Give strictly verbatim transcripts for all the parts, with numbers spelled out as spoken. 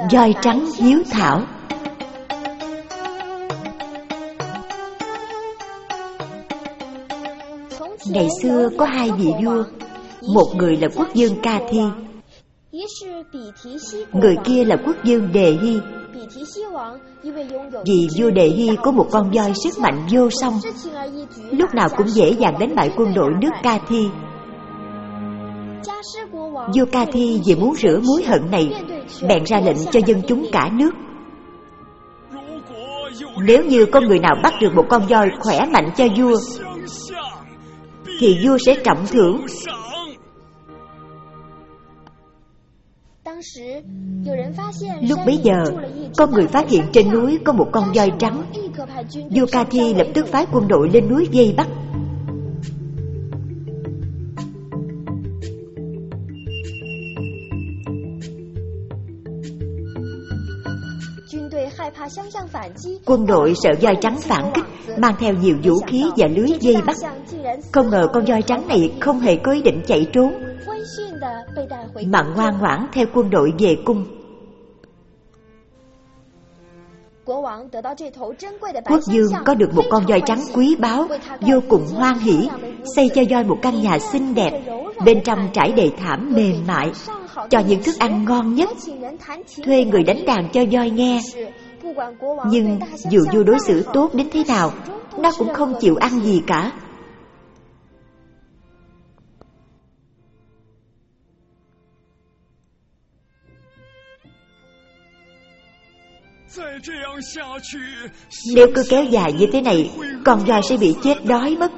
Voi trắng hiếu thảo. Ngày xưa có hai vị vua, một người là quốc vương Ca Thi, người kia là quốc vương Đề Hy. Vì vua Đề Hy có một con voi sức mạnh vô song, lúc nào cũng dễ dàng đánh bại quân đội nước Ca Thi. Vua Ca Thi vì muốn rửa mối hận này, bèn ra lệnh cho dân chúng cả nước: nếu như có người nào bắt được một con voi khỏe mạnh cho vua, thì vua sẽ trọng thưởng. Lúc bấy giờ, có người phát hiện trên núi có một con voi trắng. Vua Ca Thi lập tức phái quân đội lên núi vây bắt. Quân đội sợ voi trắng phản kích, mang theo nhiều vũ khí và lưới vây bắt. Không ngờ con voi trắng này không hề có ý định chạy trốn, mà ngoan ngoãn theo quân đội về cung. Quốc vương có được một con voi trắng quý báu, vô cùng hoan hỉ, xây cho voi một căn nhà xinh đẹp, bên trong trải đầy thảm mềm mại, cho những thức ăn ngon nhất, thuê người đánh đàn cho voi nghe. Nhưng dù vua đối xử tốt đến thế nào, nó cũng không chịu ăn gì cả. Nếu cứ kéo dài như thế này, con voi sẽ bị chết đói mất.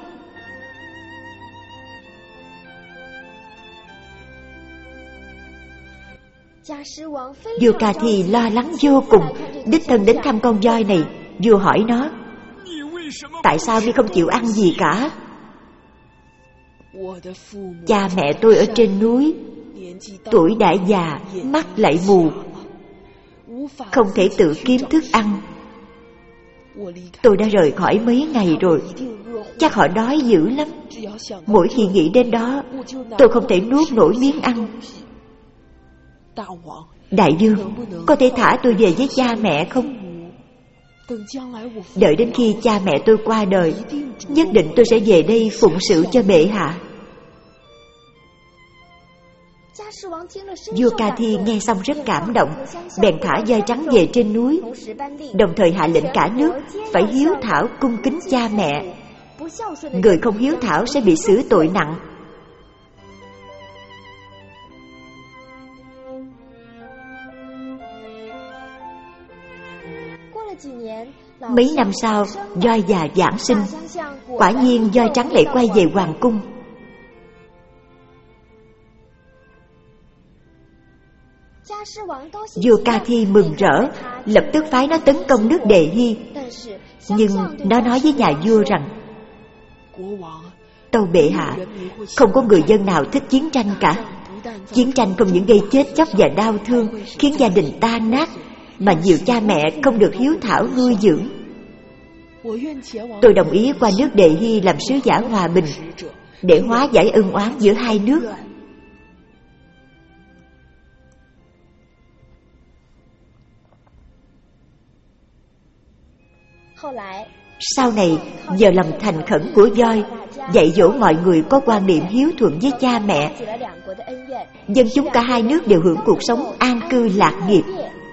Vua Ca Thi lo lắng vô cùng, đích thân đến thăm con voi này. Vua hỏi nó: tại sao ngươi không chịu ăn gì cả? Cha mẹ tôi ở trên núi, tuổi đã già, mắt lại mù, không thể tự kiếm thức ăn. Tôi đã rời khỏi mấy ngày rồi, chắc họ đói dữ lắm. Mỗi khi nghĩ đến đó, tôi không thể nuốt nổi miếng ăn. Đại vương, có thể thả tôi về với cha mẹ không? Đợi đến khi cha mẹ tôi qua đời, nhất định tôi sẽ về đây phụng sự cho bệ hạ. Vua Ca Thi nghe xong rất cảm động, bèn thả voi trắng về trên núi, đồng thời hạ lệnh cả nước phải hiếu thảo cung kính cha mẹ. Người không hiếu thảo sẽ bị xử tội nặng. Mấy năm sau, voi già giáng sinh, quả nhiên voi trắng lại quay về hoàng cung. Vua Ca Thi mừng rỡ, lập tức phái nó tấn công nước Đề Hy. Nhưng nó nói với nhà vua rằng: tâu bệ hạ, không có người dân nào thích chiến tranh cả. Chiến tranh không những gây chết chóc và đau thương, khiến gia đình tan nát, mà nhiều cha mẹ không được hiếu thảo nuôi dưỡng. Tôi đồng ý qua nước Đề Hy làm sứ giả hòa bình, để hóa giải ân oán giữa hai nước. Sau này, nhờ lòng thành khẩn của voi, dạy dỗ mọi người có quan niệm hiếu thuận với cha mẹ, dân chúng cả hai nước đều hưởng cuộc sống an cư lạc nghiệp.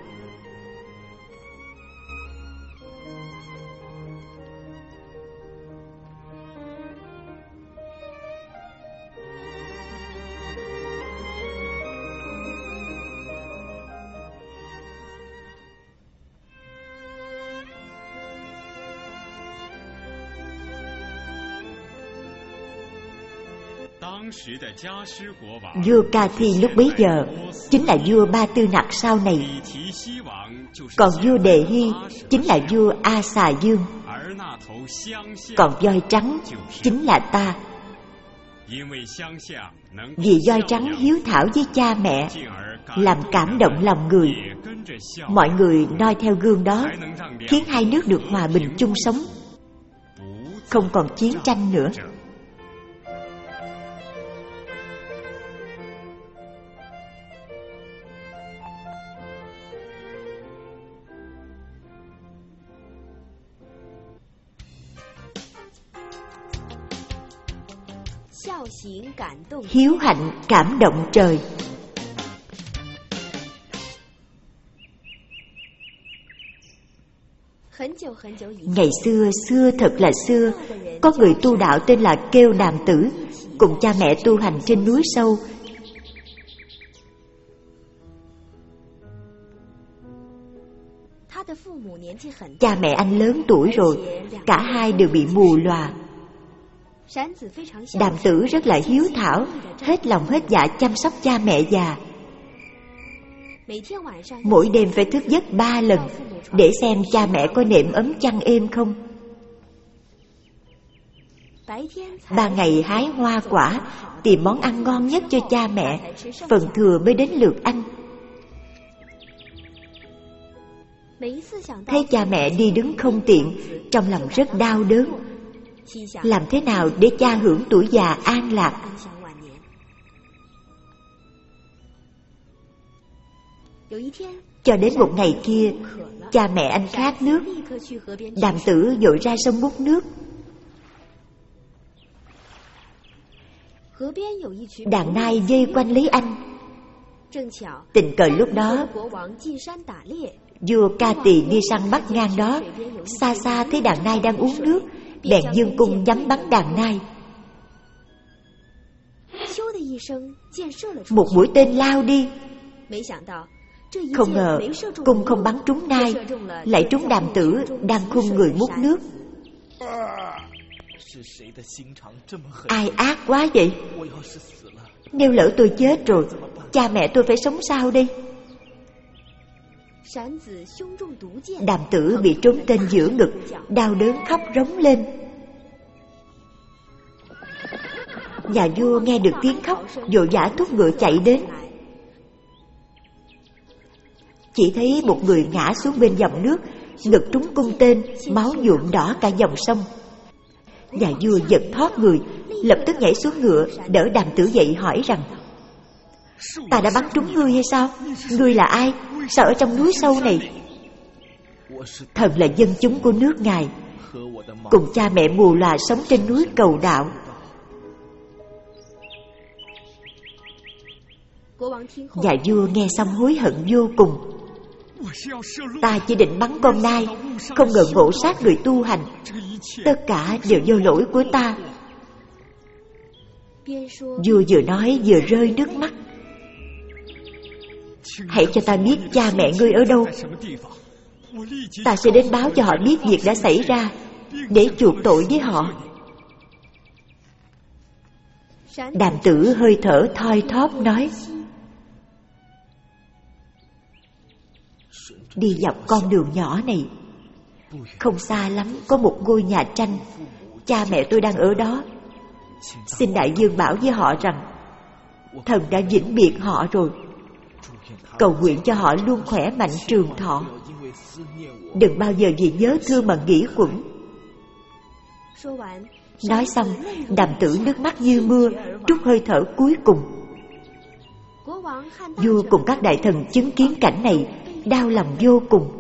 Vua Ca Thi lúc bấy giờ chính là vua Ba Tư Nặc sau này, còn vua Đề Hy chính là vua A Xà Dương, còn voi trắng chính là ta. Vì voi trắng hiếu thảo với cha mẹ, làm cảm động lòng người, mọi người noi theo gương đó, khiến hai nước được hòa bình chung sống, không còn chiến tranh nữa. hiếu hạnh cảm động trời. Ngày xưa, xưa thật là xưa, có người tu đạo tên là Kêu Đàm Tử, cùng cha mẹ tu hành trên núi sâu. Cha mẹ anh lớn tuổi rồi, cả hai đều bị mù lòa. Đàm Tử rất là hiếu thảo, hết lòng hết dạ chăm sóc cha mẹ già. Mỗi đêm phải thức giấc ba lần để xem cha mẹ có nệm ấm chăn êm không. Ba ngày hái hoa quả, tìm món ăn ngon nhất cho cha mẹ, phần thừa mới đến lượt anh. Thấy cha mẹ đi đứng không tiện, trong lòng rất đau đớn. Làm thế nào để cha hưởng tuổi già an lạc? Cho đến một ngày kia, cha mẹ anh khát nước. Đàm Tử vội ra sông múc nước. Đàn nai vây quanh lấy anh. Tình cờ lúc đó, vua Ca Tỳ đi săn bắt ngang đó, xa xa thấy đàn nai đang uống nước, bèn giương cung nhắm bắn đàn nai. Một mũi tên lao đi. Không ngờ cung không bắn trúng nai, lại trúng Đàm Tử đang khum người múc nước. Ai ác quá vậy? Nếu lỡ tôi chết rồi, cha mẹ tôi phải sống sao đây? Đàm Tử bị trúng tên giữa ngực, đau đớn khóc rống lên. Nhà vua nghe được tiếng khóc, vội vã thúc ngựa chạy đến. Chỉ thấy một người ngã xuống bên dòng nước, ngực trúng cung tên, máu nhuộm đỏ cả dòng sông. Nhà vua giật thoát người, lập tức nhảy xuống ngựa, đỡ Đàm Tử dậy hỏi rằng: Ta đã bắn trúng ngươi hay sao? Ngươi là ai? Sao ở trong núi sâu này? Thần là dân chúng của nước ngài, cùng cha mẹ mù lòa sống trên núi cầu đạo. Nhà vua nghe xong hối hận vô cùng. Ta chỉ định bắn con nai, không ngờ ngộ sát người tu hành. Tất cả đều do lỗi của ta. Vua vừa nói vừa rơi nước mắt. Hãy cho ta biết cha mẹ ngươi ở đâu. Ta sẽ đến báo cho họ biết việc đã xảy ra, để chuộc tội với họ. Đàm Tử hơi thở thoi thóp nói: Đi dọc con đường nhỏ này, không xa lắm có một ngôi nhà tranh. Cha mẹ tôi đang ở đó. Xin đại vương bảo với họ rằng thần đã vĩnh biệt họ rồi, cầu nguyện cho họ luôn khỏe mạnh trường thọ. Đừng bao giờ vì nhớ thương mà nghĩ quẩn. Nói xong, Đàm Tử nước mắt như mưa, trút hơi thở cuối cùng. Vua cùng các đại thần chứng kiến cảnh này, đau lòng vô cùng.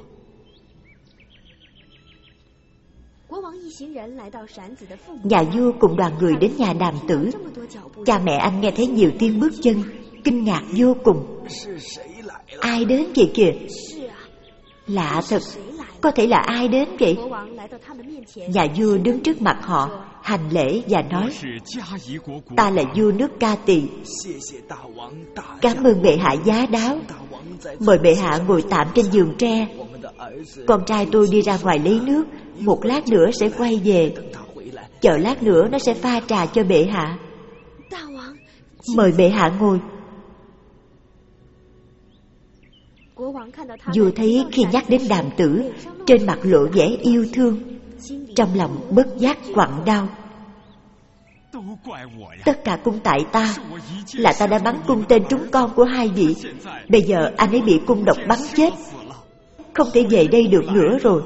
Nhà vua cùng đoàn người đến nhà Đàm Tử. Cha mẹ anh nghe thấy nhiều tiếng bước chân, kinh ngạc vô cùng. Ai đến vậy kìa? Lạ thật, có thể là ai đến vậy? Nhà vua đứng trước mặt họ, hành lễ và nói: Ta là vua nước Ca Tỳ, cảm ơn bệ hạ giá đáo. Mời bệ hạ ngồi tạm trên giường tre. Con trai tôi đi ra ngoài lấy nước, một lát nữa sẽ quay về. Chờ lát nữa nó sẽ pha trà cho bệ hạ. Mời bệ hạ ngồi. Vua thấy khi nhắc đến Đàm Tử, trên mặt lộ vẻ yêu thương, trong lòng bất giác quặn đau. Tất cả cũng tại ta, là ta đã bắn cung tên trúng con của hai vị. Bây giờ anh ấy bị cung độc bắn chết, không thể về đây được nữa rồi.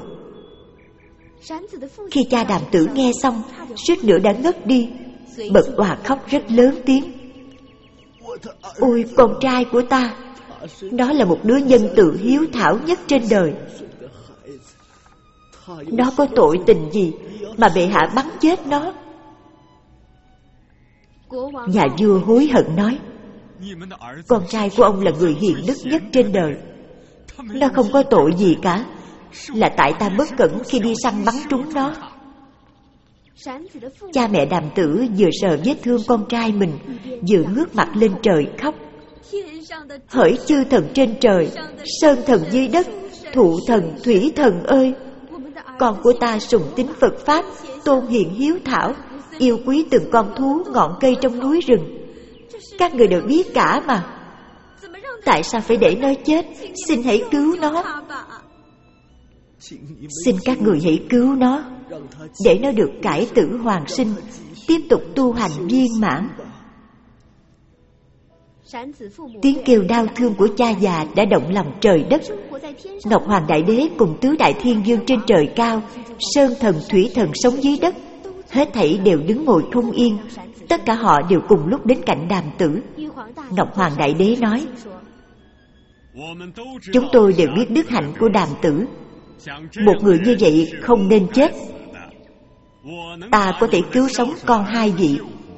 Khi cha Đàm Tử nghe xong, suýt nữa đã ngất đi, bật òa khóc rất lớn tiếng. Ôi con trai của ta, nó là một đứa nhân từ hiếu thảo nhất trên đời. Nó có tội tình gì mà bệ hạ bắn chết nó? Nhà vua hối hận nói: con trai của ông là người hiền đức nhất trên đời. Nó không có tội gì cả, là tại ta bất cẩn khi đi săn bắn trúng nó. Cha mẹ Đàm Tử vừa sờ vết thương con trai mình, vừa ngước mặt lên trời khóc: hỡi chư thần trên trời, sơn thần dưới đất, thụ thần, thủy thần ơi! Con của ta sùng tín Phật Pháp, tôn hiền hiếu thảo, yêu quý từng con thú ngọn cây trong núi rừng. Các người đều biết cả mà. Tại sao phải để nó chết? Xin hãy cứu nó. Xin các người hãy cứu nó, để nó được cải tử hoàn sinh, tiếp tục tu hành viên mãn. Tiếng kêu đau thương của cha già đã động lòng trời đất. Ngọc Hoàng Đại Đế cùng tứ đại thiên vương trên trời cao, sơn thần thủy thần sống dưới đất, hết thảy đều đứng ngồi không yên. Tất cả họ đều cùng lúc đến cạnh Đàm Tử. Ngọc Hoàng Đại Đế nói: chúng tôi đều biết đức hạnh của Đàm Tử. Một người như vậy không nên chết. Ta có thể cứu sống con hai vị.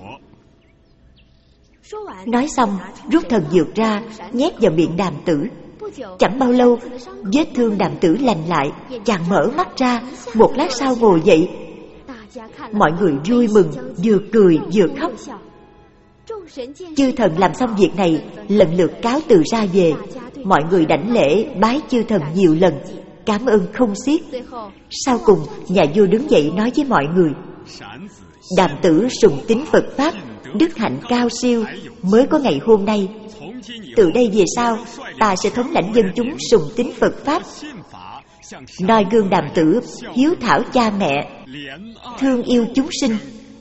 Nói xong, rút thần dược ra, nhét vào miệng Đàm Tử. Chẳng bao lâu, vết thương Đàm Tử lành lại, chàng mở mắt ra, một lát sau ngồi dậy. Mọi người vui mừng, vừa cười vừa khóc. Chư thần làm xong việc này, lần lượt cáo từ ra về. Mọi người đảnh lễ bái chư thần nhiều lần, cảm ơn không xiết. Sau cùng, nhà vua đứng dậy nói với mọi người: Đàm Tử sùng tín Phật Pháp, đức hạnh cao siêu, mới có ngày hôm nay. Từ đây về sau, ta sẽ thống lãnh dân chúng sùng tín Phật Pháp, noi gương Đàm Tử hiếu thảo cha mẹ, thương yêu chúng sinh.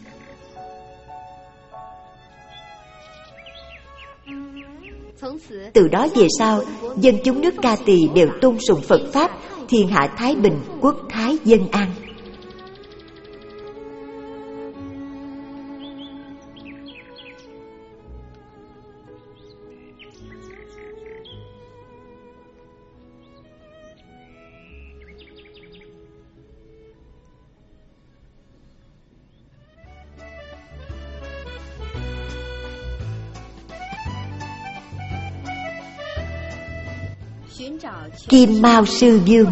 Từ đó về sau, dân chúng nước Ca Tỳ đều tôn sùng Phật Pháp, thiên hạ thái bình, quốc thái dân an. Kim Mao Sư Vương.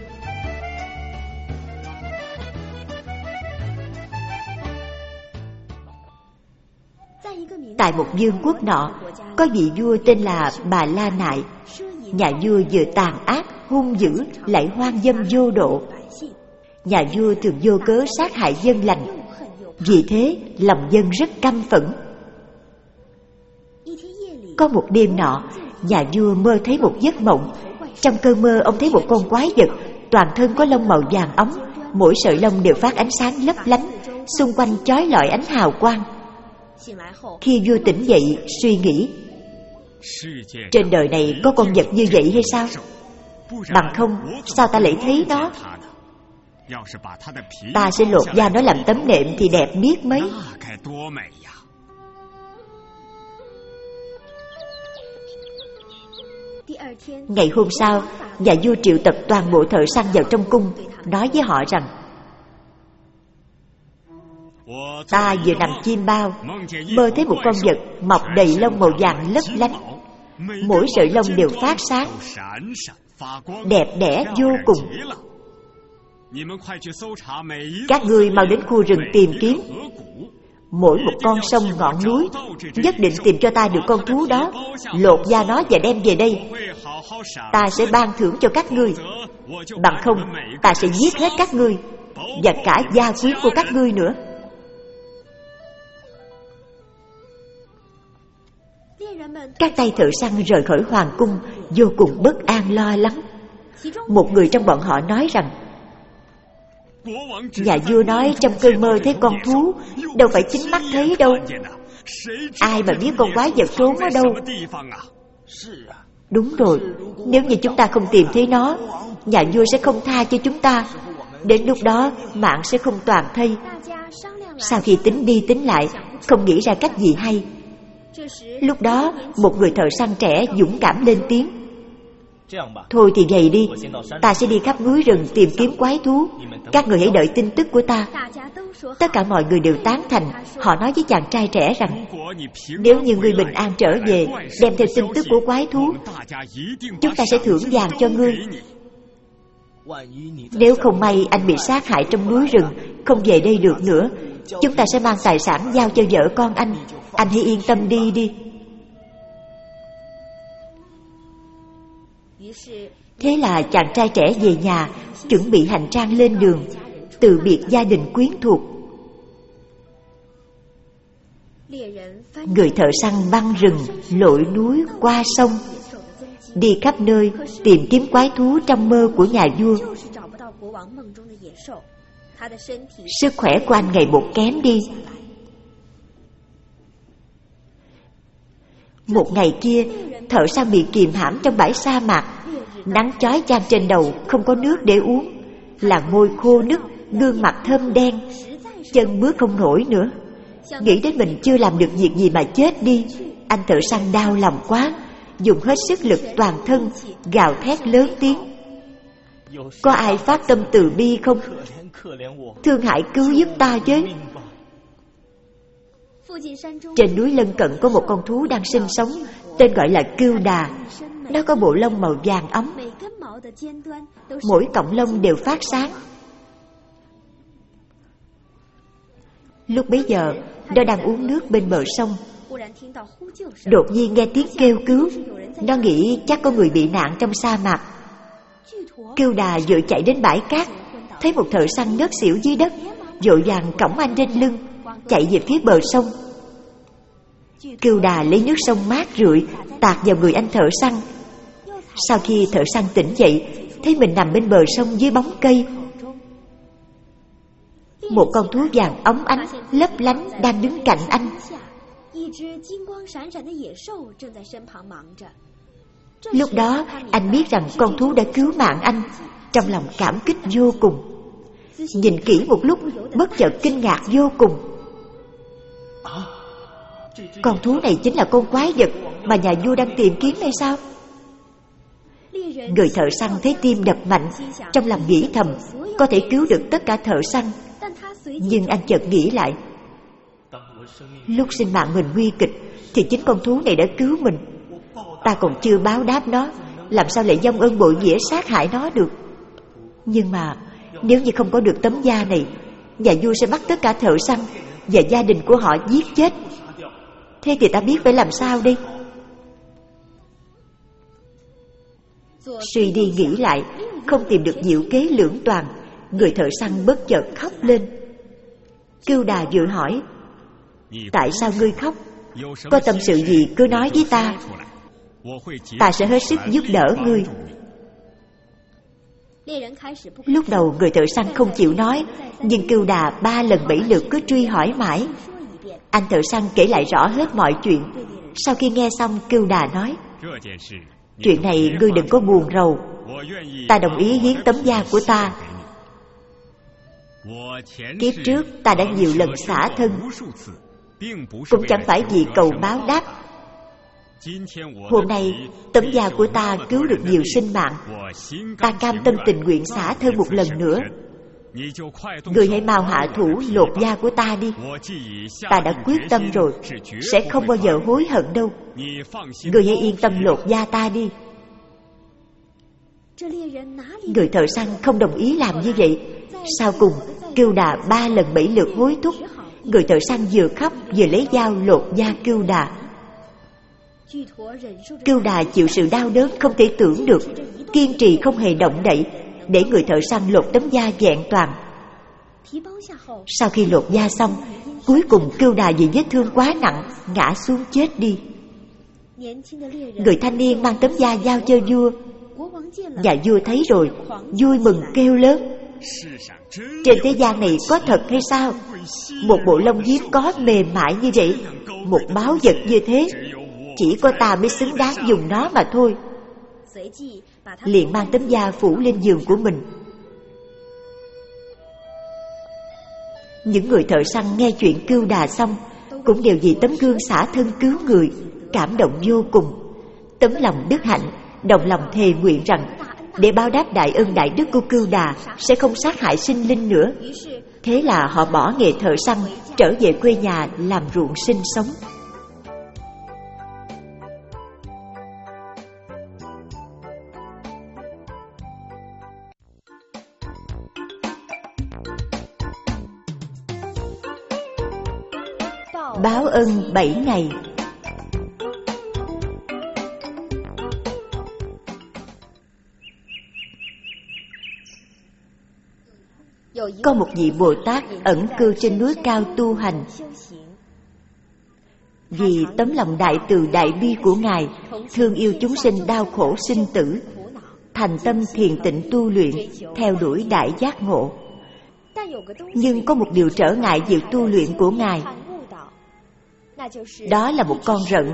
Tại một vương quốc nọ, có vị vua tên là Bà La Nại. Nhà vua vừa tàn ác, hung dữ, lại hoang dâm vô độ. Nhà vua thường vô cớ sát hại dân lành, vì thế lòng dân rất căm phẫn. Có một đêm nọ, nhà vua mơ thấy một giấc mộng. Trong cơn mơ, ông thấy một con quái vật, toàn thân có lông màu vàng óng, mỗi sợi lông đều phát ánh sáng lấp lánh, xung quanh chói lọi ánh hào quang. Khi vua tỉnh dậy, suy nghĩ: trên đời này có con vật như vậy hay sao? Bằng không, sao ta lại thấy nó? Ta sẽ lột da nó làm tấm nệm thì đẹp biết mấy. Ngày hôm sau, nhà vua triệu tập toàn bộ thợ săn vào trong cung, nói với họ rằng: ta vừa nằm chim bao, mơ thấy một con vật mọc đầy lông màu vàng lấp lánh, mỗi sợi lông đều phát sáng, đẹp đẽ vô cùng. Các ngươi mau đến khu rừng tìm kiếm, mỗi một con sông ngọn núi, nhất định tìm cho ta được con thú đó, lột da nó và đem về đây. Ta sẽ ban thưởng cho các ngươi, bằng không ta sẽ giết hết các ngươi, và cả gia quyến của các ngươi nữa. Các tay thợ săn rời khỏi hoàng cung, vô cùng bất an lo lắng. Một người trong bọn họ nói rằng: nhà vua nói trong cơn mơ thấy con thú, đâu phải chính mắt thấy đâu. Ai mà biết con quái vật trốn ở đâu? Đúng rồi, nếu như chúng ta không tìm thấy nó, nhà vua sẽ không tha cho chúng ta. Đến lúc đó mạng sẽ không toàn thây. Sau khi tính đi tính lại, không nghĩ ra cách gì hay. Lúc đó một người thợ săn trẻ dũng cảm lên tiếng: Thôi thì vậy đi, ta sẽ đi khắp núi rừng tìm kiếm quái thú. Các người hãy đợi tin tức của ta. Tất cả mọi người đều tán thành. Họ nói với chàng trai trẻ rằng, nếu như ngươi bình an trở về, đem theo tin tức của quái thú, chúng ta sẽ thưởng vàng cho ngươi. Nếu không may anh bị sát hại trong núi rừng, không về đây được nữa, chúng ta sẽ mang tài sản giao cho vợ con anh. Anh hãy yên tâm đi đi. Thế là chàng trai trẻ về nhà, chuẩn bị hành trang lên đường, từ biệt gia đình quyến thuộc. Người thợ săn băng rừng, lội núi, qua sông, đi khắp nơi tìm kiếm quái thú trong mơ của nhà vua. Sức khỏe của anh ngày một kém đi. Một ngày kia, thợ săn bị kìm hãm trong bãi sa mạc. Nắng chói chang trên đầu, không có nước để uống, làn môi khô nứt, gương mặt thâm đen, chân bước không nổi nữa. Nghĩ đến mình chưa làm được việc gì mà chết đi, anh thợ săn đau lòng quá, dùng hết sức lực toàn thân, gào thét lớn tiếng. Có ai phát tâm từ bi không? Thương hại cứu giúp ta với. Trên núi lân cận có một con thú đang sinh sống, tên gọi là cưu đà. Nó có bộ lông màu vàng óng, mỗi cọng lông đều phát sáng. Lúc bấy giờ, nó đang uống nước bên bờ sông. Đột nhiên nghe tiếng kêu cứu. Nó nghĩ chắc có người bị nạn trong sa mạc. Cưu đà vội chạy đến bãi cát, thấy một thợ săn ngất xỉu dưới đất, vội vàng cõng anh trên lưng, chạy về phía bờ sông. Cưu đà lấy nước sông mát rượi tạt vào người anh thợ săn. Sau khi thợ săn tỉnh dậy, thấy mình nằm bên bờ sông dưới bóng cây. Một con thú vàng óng ánh lấp lánh đang đứng cạnh anh. Lúc đó anh biết rằng con thú đã cứu mạng anh, trong lòng cảm kích vô cùng. Nhìn kỹ một lúc, bất chợt kinh ngạc vô cùng. Con thú này chính là con quái vật mà nhà vua đang tìm kiếm hay sao? Người thợ săn thấy tim đập mạnh, trong lòng nghĩ thầm có thể cứu được tất cả thợ săn. Nhưng anh chợt nghĩ lại, lúc sinh mạng mình nguy kịch thì chính con thú này đã cứu mình. Ta còn chưa báo đáp nó, làm sao lại vong ơn bội nghĩa sát hại nó được? Nhưng mà nếu như không có được tấm da này, nhà vua sẽ bắt tất cả thợ săn và gia đình của họ giết chết. Thế thì ta biết phải làm sao đây? Suy đi nghĩ lại, không tìm được diệu kế lưỡng toàn, người thợ săn bất chợt khóc lên. Cưu đà vội hỏi, tại sao ngươi khóc? Có tâm sự gì cứ nói với ta, ta sẽ hết sức giúp đỡ ngươi. Lúc đầu người thợ săn không chịu nói, nhưng Cưu đà ba lần bảy lượt cứ truy hỏi mãi. Anh thợ săn kể lại rõ hết mọi chuyện. Sau khi nghe xong, Cưu đà nói, chuyện này ngươi đừng có buồn rầu, ta đồng ý hiến tấm da của ta. Kiếp trước ta đã nhiều lần xả thân, cũng chẳng phải vì cầu báo đáp. Hôm nay tấm da của ta cứu được nhiều sinh mạng, ta cam tâm tình nguyện xả thân một lần nữa. Người hãy mau hạ thủ lột da của ta đi. Ta đã quyết tâm rồi, sẽ không bao giờ hối hận đâu. Người hãy yên tâm lột da ta đi. Người thợ săn không đồng ý làm như vậy. Sau cùng Cưu đà ba lần bảy lượt hối thúc. Người thợ săn vừa khóc vừa lấy dao lột da Cưu đà. Cưu đà chịu sự đau đớn không thể tưởng được, kiên trì không hề động đậy, để người thợ săn lột tấm da vẹn toàn. Sau khi lột da xong, cuối cùng Cưu đà vì vết thương quá nặng ngã xuống chết đi. Người thanh niên mang tấm da giao cho vua. Nhà vua thấy rồi, vui mừng kêu lớn, trên thế gian này có thật hay sao? Một bộ lông hiếm có mềm mại như vậy, một báu vật như thế, chỉ có ta mới xứng đáng dùng nó mà thôi. Liền mang tấm da phủ lên giường của mình. Những người thợ săn nghe chuyện Cưu đà xong, cũng đều vì tấm gương xả thân cứu người, cảm động vô cùng. Tấm lòng đức hạnh đồng lòng thề nguyện rằng để báo đáp đại ân đại đức của Cưu Đà sẽ không sát hại sinh linh nữa. Thế là họ bỏ nghề thợ săn, trở về quê nhà làm ruộng sinh sống. Báo ân bảy ngày. Có một vị Bồ Tát ẩn cư trên núi cao tu hành. Vì tấm lòng đại từ đại bi của Ngài, thương yêu chúng sinh đau khổ sinh tử, thành tâm thiền tịnh tu luyện, theo đuổi đại giác ngộ. Nhưng có một điều trở ngại việc tu luyện của Ngài, đó là một con rận.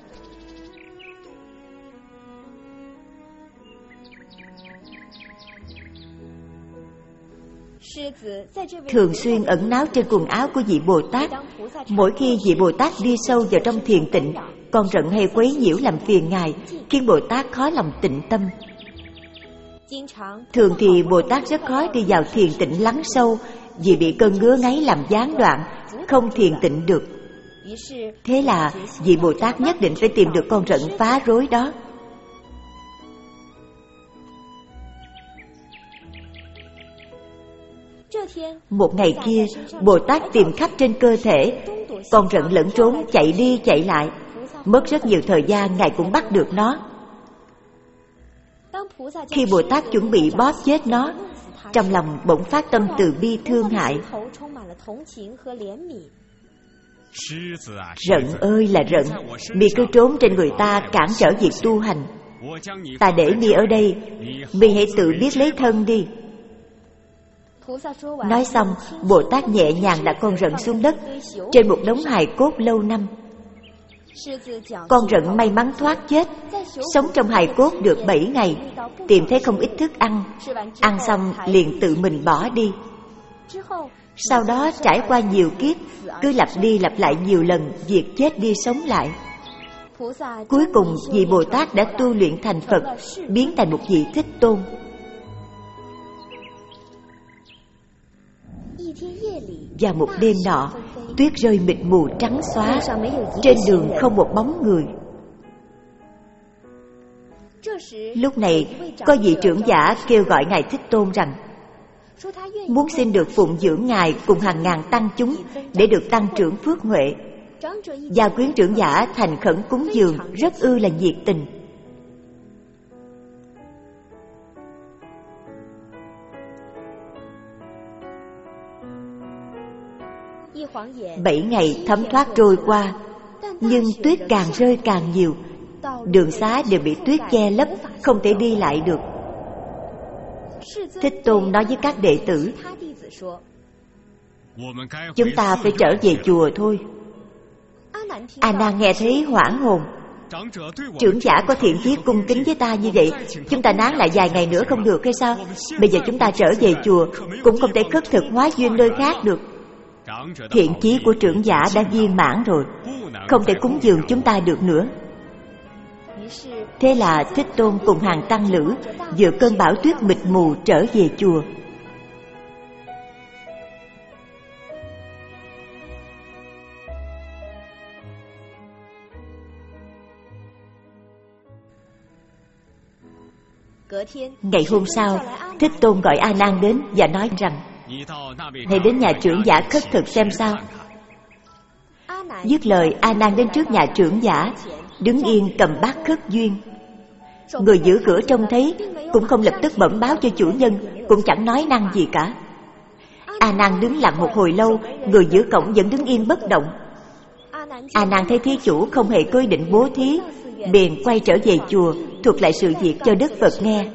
Thường xuyên ẩn náu trên quần áo của vị Bồ Tát. Mỗi khi vị Bồ Tát đi sâu vào trong thiền tịnh, con rận hay quấy nhiễu làm phiền Ngài, khiến Bồ Tát khó lòng tịnh tâm. Thường thì Bồ Tát rất khó đi vào thiền tịnh lắng sâu, vì bị cơn ngứa ngáy làm gián đoạn, không thiền tịnh được. Thế là vị Bồ Tát nhất định phải tìm được con rận phá rối đó. Một ngày kia, Bồ Tát tìm khắp trên cơ thể, con rận lẫn trốn chạy đi chạy lại. Mất rất nhiều thời gian, Ngài cũng bắt được nó. Khi Bồ Tát chuẩn bị bóp chết nó, trong lòng bỗng phát tâm từ bi thương hại. Rận ơi là rận, mi cứ trốn trên người ta cản trở việc tu hành. Ta để mi ở đây, mi hãy tự biết lấy thân đi. Nói xong, Bồ Tát nhẹ nhàng đặt con rận xuống đất, trên một đống hài cốt lâu năm. Con rận may mắn thoát chết, sống trong hài cốt được bảy ngày, tìm thấy không ít thức ăn. Ăn xong liền tự mình bỏ đi. Sau đó trải qua nhiều kiếp, cứ lặp đi lặp lại nhiều lần việc chết đi sống lại. Cuối cùng vị Bồ Tát đã tu luyện thành Phật, biến thành một vị Thích Tôn. Vào một đêm nọ, tuyết rơi mịt mù trắng xóa, trên đường không một bóng người. Lúc này, có vị trưởng giả kêu gọi Ngài Thích Tôn rằng muốn xin được phụng dưỡng Ngài cùng hàng ngàn tăng chúng để được tăng trưởng phước huệ. Gia quyến trưởng giả thành khẩn cúng dường, rất ư là nhiệt tình. Bảy ngày thấm thoát trôi qua, nhưng tuyết càng rơi càng nhiều. Đường xá đều bị tuyết che lấp, không thể đi lại được. Thích Tôn nói với các đệ tử, chúng ta phải trở về chùa thôi. A Nan nghe thấy hoảng hồn. Trưởng giả có thiện chí cung kính với ta như vậy, chúng ta nán lại vài ngày nữa không được hay sao? Bây giờ chúng ta trở về chùa, cũng không thể khất thực hóa duyên nơi khác được. Thiện chí của trưởng giả đã viên mãn rồi, không thể cúng dường chúng ta được nữa. Thế là Thích Tôn cùng hàng tăng lữ vượt cơn bão tuyết mịt mù trở về chùa. Ngày hôm sau, Thích Tôn gọi A Nan đến và nói rằng hãy đến nhà trưởng giả khất thực xem sao. Dứt lời, A Nan đến trước nhà trưởng giả, đứng yên cầm bát khất duyên. Người giữ cửa trông thấy cũng không lập tức bẩm báo cho chủ nhân, cũng chẳng nói năng gì cả. A Nan đứng lặng một hồi lâu, người giữ cổng vẫn đứng yên bất động. A Nan thấy thí chủ không hề có ý định bố thí, bèn quay trở về chùa thuật lại sự việc cho Đức Phật nghe.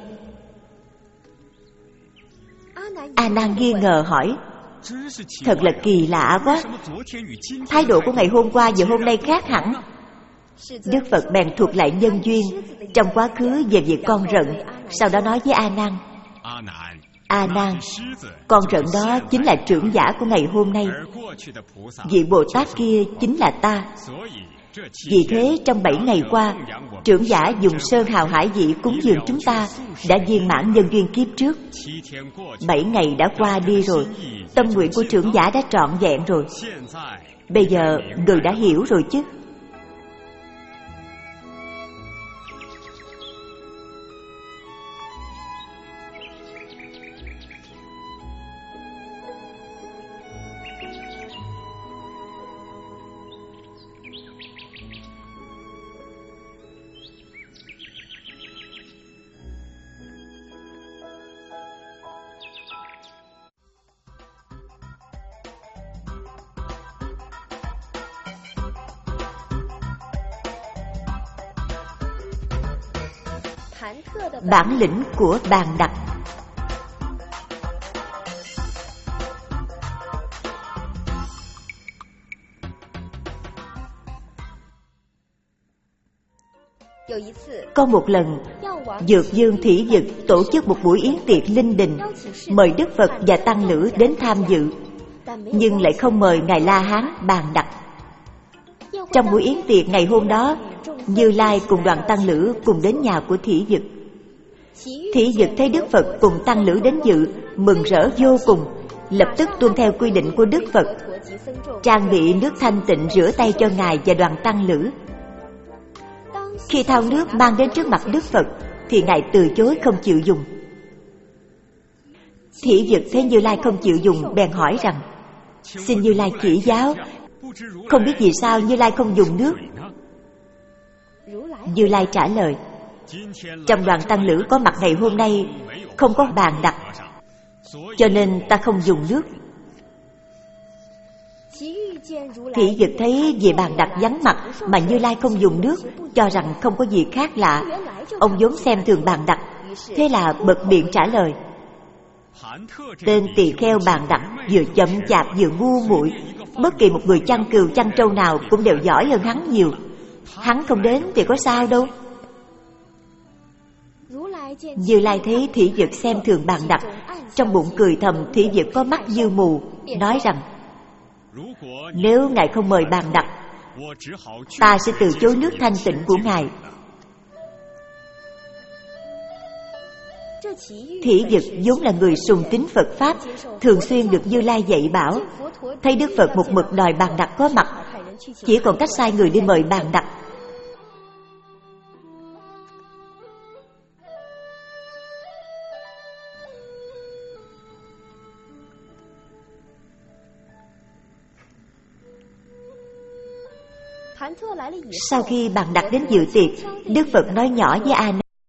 A Nan nghi ngờ hỏi, thật là kỳ lạ quá, thái độ của ngày hôm qua và hôm nay khác hẳn. Đức Phật bèn thuật lại nhân duyên trong quá khứ về việc con rận, sau đó nói với A Nan, A Nan, con rận đó chính là trưởng giả của ngày hôm nay. Vị Bồ Tát kia chính là ta. Vì thế trong bảy ngày qua, trưởng giả dùng sơn hào hải vị cúng dường chúng ta đã viên mãn nhân duyên kiếp trước. Bảy ngày đã qua đi rồi, tâm nguyện của trưởng giả đã trọn vẹn rồi. Bây giờ người đã hiểu rồi chứ? Bản lĩnh của bàn đặt. Có một lần, Dược Dương Thủy Dực tổ chức một buổi yến tiệc linh đình, mời Đức Phật và Tăng Lữ đến tham dự, nhưng lại không mời Ngài La Hán Bàn Đặc. Trong buổi yến tiệc ngày hôm đó, Như Lai cùng đoàn Tăng Lữ cùng đến nhà của Thủy Dực. Thủy Dực thấy Đức Phật cùng Tăng Lữ đến dự, mừng rỡ vô cùng, lập tức tuân theo quy định của Đức Phật, trang bị nước thanh tịnh rửa tay cho Ngài và đoàn Tăng Lữ. Khi thao nước mang đến trước mặt Đức Phật thì Ngài từ chối không chịu dùng. Thủy Dực thấy Như Lai không chịu dùng, bèn hỏi rằng: xin Như Lai chỉ giáo, không biết vì sao Như Lai không dùng nước. Như Lai trả lời: trong đoàn Tăng Lữ có mặt ngày hôm nay không có bàn đặt, cho nên ta không dùng nước. Thủy Dực thấy vì bàn đặt vắng mặt mà Như Lai không dùng nước, cho rằng không có gì khác lạ. Ông vốn xem thường bàn đặt, thế là bật miệng trả lời: tên tỳ kheo bàn đặt vừa chậm chạp vừa ngu muội, bất kỳ một người chăn cừu chăn trâu nào cũng đều giỏi hơn hắn nhiều. Hắn không đến thì có sao đâu. Như Lai thấy Thủy Dực xem thường bàn đặt, trong bụng cười thầm Thủy Dực có mắt như mù, nói rằng: nếu Ngài không mời bàn đặt, ta sẽ từ chối nước thanh tịnh của Ngài. Thủy Dực vốn là người sùng tín Phật Pháp, thường xuyên được Như Lai dạy bảo. Thấy Đức Phật một mực đòi bàn đặt có mặt, chỉ còn cách sai người đi mời bàn đặt. Sau khi bàn đặt đến dự tiệc, Đức Phật nói nhỏ với A